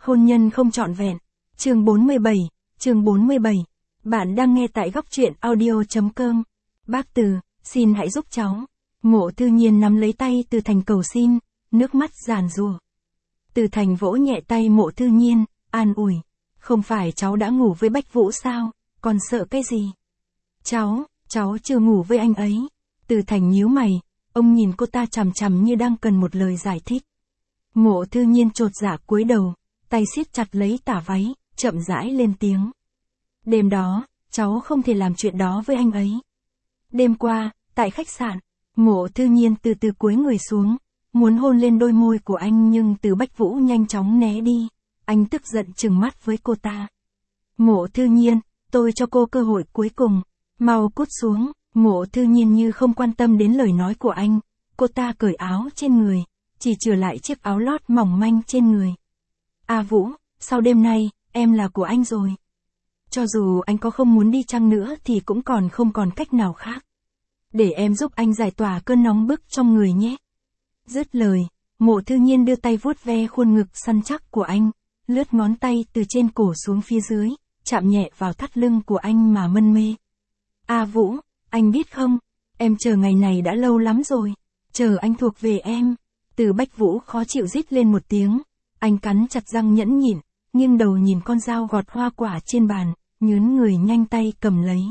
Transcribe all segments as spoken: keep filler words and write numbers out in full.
Hôn nhân không trọn vẹn. Chương bốn mươi bảy, chương bốn mươi bảy. Bạn đang nghe tại góc truyện audio.com. Bác Từ, xin hãy giúp cháu. Mộ Thư Nhiên nắm lấy tay Từ Thành cầu xin, nước mắt giàn giụa. Từ Thành vỗ nhẹ tay Mộ Thư Nhiên, an ủi. Không phải cháu đã ngủ với Bách Vũ sao, còn sợ cái gì? Cháu, cháu chưa ngủ với anh ấy. Từ Thành nhíu mày, ông nhìn cô ta chằm chằm như đang cần một lời giải thích. Mộ Thư Nhiên chột dạ cúi đầu, tay siết chặt lấy tả váy, chậm rãi lên tiếng. Đêm đó, cháu không thể làm chuyện đó với anh ấy. Đêm qua, tại khách sạn, Mộ Thư Nhiên từ từ cúi người xuống, muốn hôn lên đôi môi của anh nhưng Từ Bách Vũ nhanh chóng né đi. Anh tức giận trừng mắt với cô ta. Mộ Thư Nhiên, tôi cho cô cơ hội cuối cùng, mau cút xuống. Mộ Thư Nhiên như không quan tâm đến lời nói của anh, cô ta cởi áo trên người, chỉ chừa lại chiếc áo lót mỏng manh trên người. À Vũ, sau đêm nay, em là của anh rồi. Cho dù anh có không muốn đi chăng nữa thì cũng còn không còn cách nào khác. Để em giúp anh giải tỏa cơn nóng bức trong người nhé. Dứt lời, Mộ Thư Nhiên đưa tay vuốt ve khuôn ngực săn chắc của anh, lướt ngón tay từ trên cổ xuống phía dưới, chạm nhẹ vào thắt lưng của anh mà mân mê. À Vũ, anh biết không, em chờ ngày này đã lâu lắm rồi, chờ anh thuộc về em. Từ Bách Vũ khó chịu rít lên một tiếng, anh cắn chặt răng nhẫn nhịn, nghiêng đầu nhìn con dao gọt hoa quả trên bàn, nhớn người nhanh tay cầm lấy.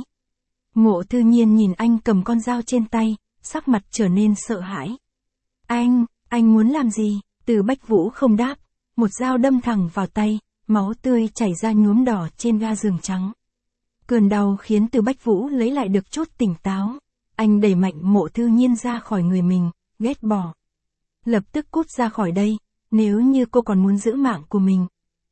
Mộ Thư Nhiên nhìn anh cầm con dao trên tay, sắc mặt trở nên sợ hãi. Anh, anh muốn làm gì? Từ Bách Vũ không đáp, một dao đâm thẳng vào tay, máu tươi chảy ra nhuốm đỏ trên ga giường trắng. Cơn đau khiến Từ Bách Vũ lấy lại được chút tỉnh táo. Anh đẩy mạnh Mộ Thư Nhiên ra khỏi người mình, ghét bỏ. Lập tức cút ra khỏi đây, nếu như cô còn muốn giữ mạng của mình.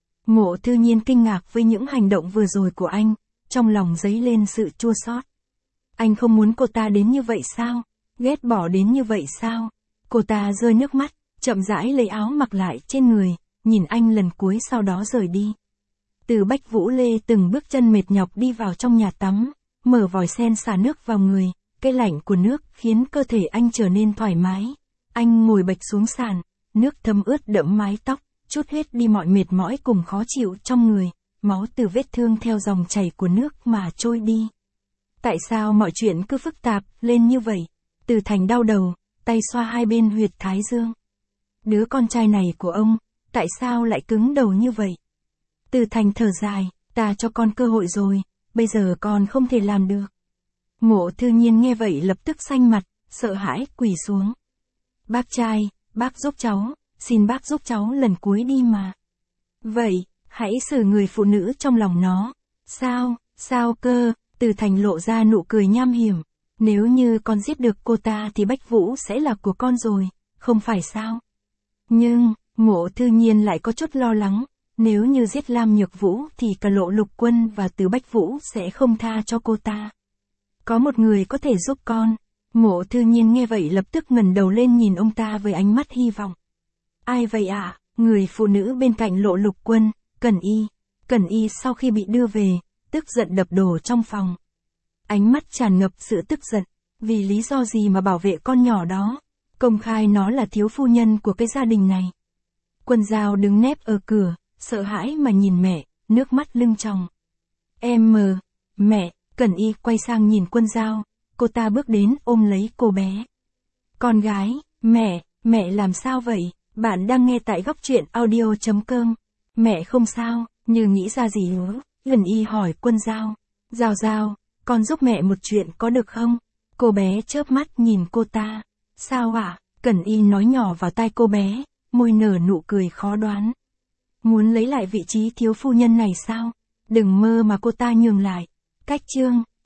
Mộ Thư Nhiên kinh ngạc với những hành động vừa rồi của anh, trong lòng dấy lên sự chua xót. Anh không muốn cô ta đến như vậy sao? Ghét bỏ đến như vậy sao? Cô ta rơi nước mắt, chậm rãi lấy áo mặc lại trên người, nhìn anh lần cuối sau đó rời đi. Từ Bách Vũ lê từng bước chân mệt nhọc đi vào trong nhà tắm, mở vòi sen xả nước vào người, cái lạnh của nước khiến cơ thể anh trở nên thoải mái. Anh ngồi bệt xuống sàn, nước thấm ướt đẫm mái tóc, trút hết đi mọi mệt mỏi cùng khó chịu trong người, máu từ vết thương theo dòng chảy của nước mà trôi đi. Tại sao mọi chuyện cứ phức tạp lên như vậy? Từ Thành đau đầu, tay xoa hai bên huyệt thái dương. Đứa con trai này của ông, tại sao lại cứng đầu như vậy? Từ Thành thở dài, ta cho con cơ hội rồi, bây giờ con không thể làm được. Mộ Thư Nhiên nghe vậy lập tức xanh mặt, sợ hãi quỳ xuống. Bác trai, bác giúp cháu, xin bác giúp cháu lần cuối đi mà. Vậy, hãy xử người phụ nữ trong lòng nó. Sao, sao cơ? Từ Thành lộ ra nụ cười nham hiểm. Nếu như con giết được cô ta thì Bách Vũ sẽ là của con rồi, không phải sao? Nhưng, Mộ Thư Nhiên lại có chút lo lắng. Nếu như giết Lam Nhược Vũ thì cả Lộ Lục Quân và Từ Bách Vũ sẽ không tha cho cô ta. Có một người có thể giúp con. Mộ Thư Nhiên nghe vậy lập tức ngẩng đầu lên nhìn ông ta với ánh mắt hy vọng. Ai vậy ạ? À? Người phụ nữ bên cạnh Lộ Lục Quân, Cẩn Y. Cẩn Y sau khi bị đưa về, tức giận đập đồ trong phòng. Ánh mắt tràn ngập sự tức giận, vì lý do gì mà bảo vệ con nhỏ đó, công khai nó là thiếu phu nhân của cái gia đình này. Quân Giao đứng nép ở cửa, sợ hãi mà nhìn mẹ, nước mắt lưng tròng. Em mờ, mẹ. Cẩn Y quay sang nhìn Quân Giao, cô ta bước đến ôm lấy cô bé. Con gái, mẹ, mẹ làm sao vậy? Bạn đang nghe tại góc truyện audio.com. Mẹ không sao, như nghĩ ra gì nữa. Cẩn Y hỏi Quân Giao. Giao Giao, con giúp mẹ một chuyện có được không? Cô bé chớp mắt nhìn cô ta. Sao ạ? À? Cẩn Y nói nhỏ vào tai cô bé, môi nở nụ cười khó đoán. Muốn lấy lại vị trí thiếu phu nhân này sao? Đừng mơ mà cô ta nhường lại. Cách chương.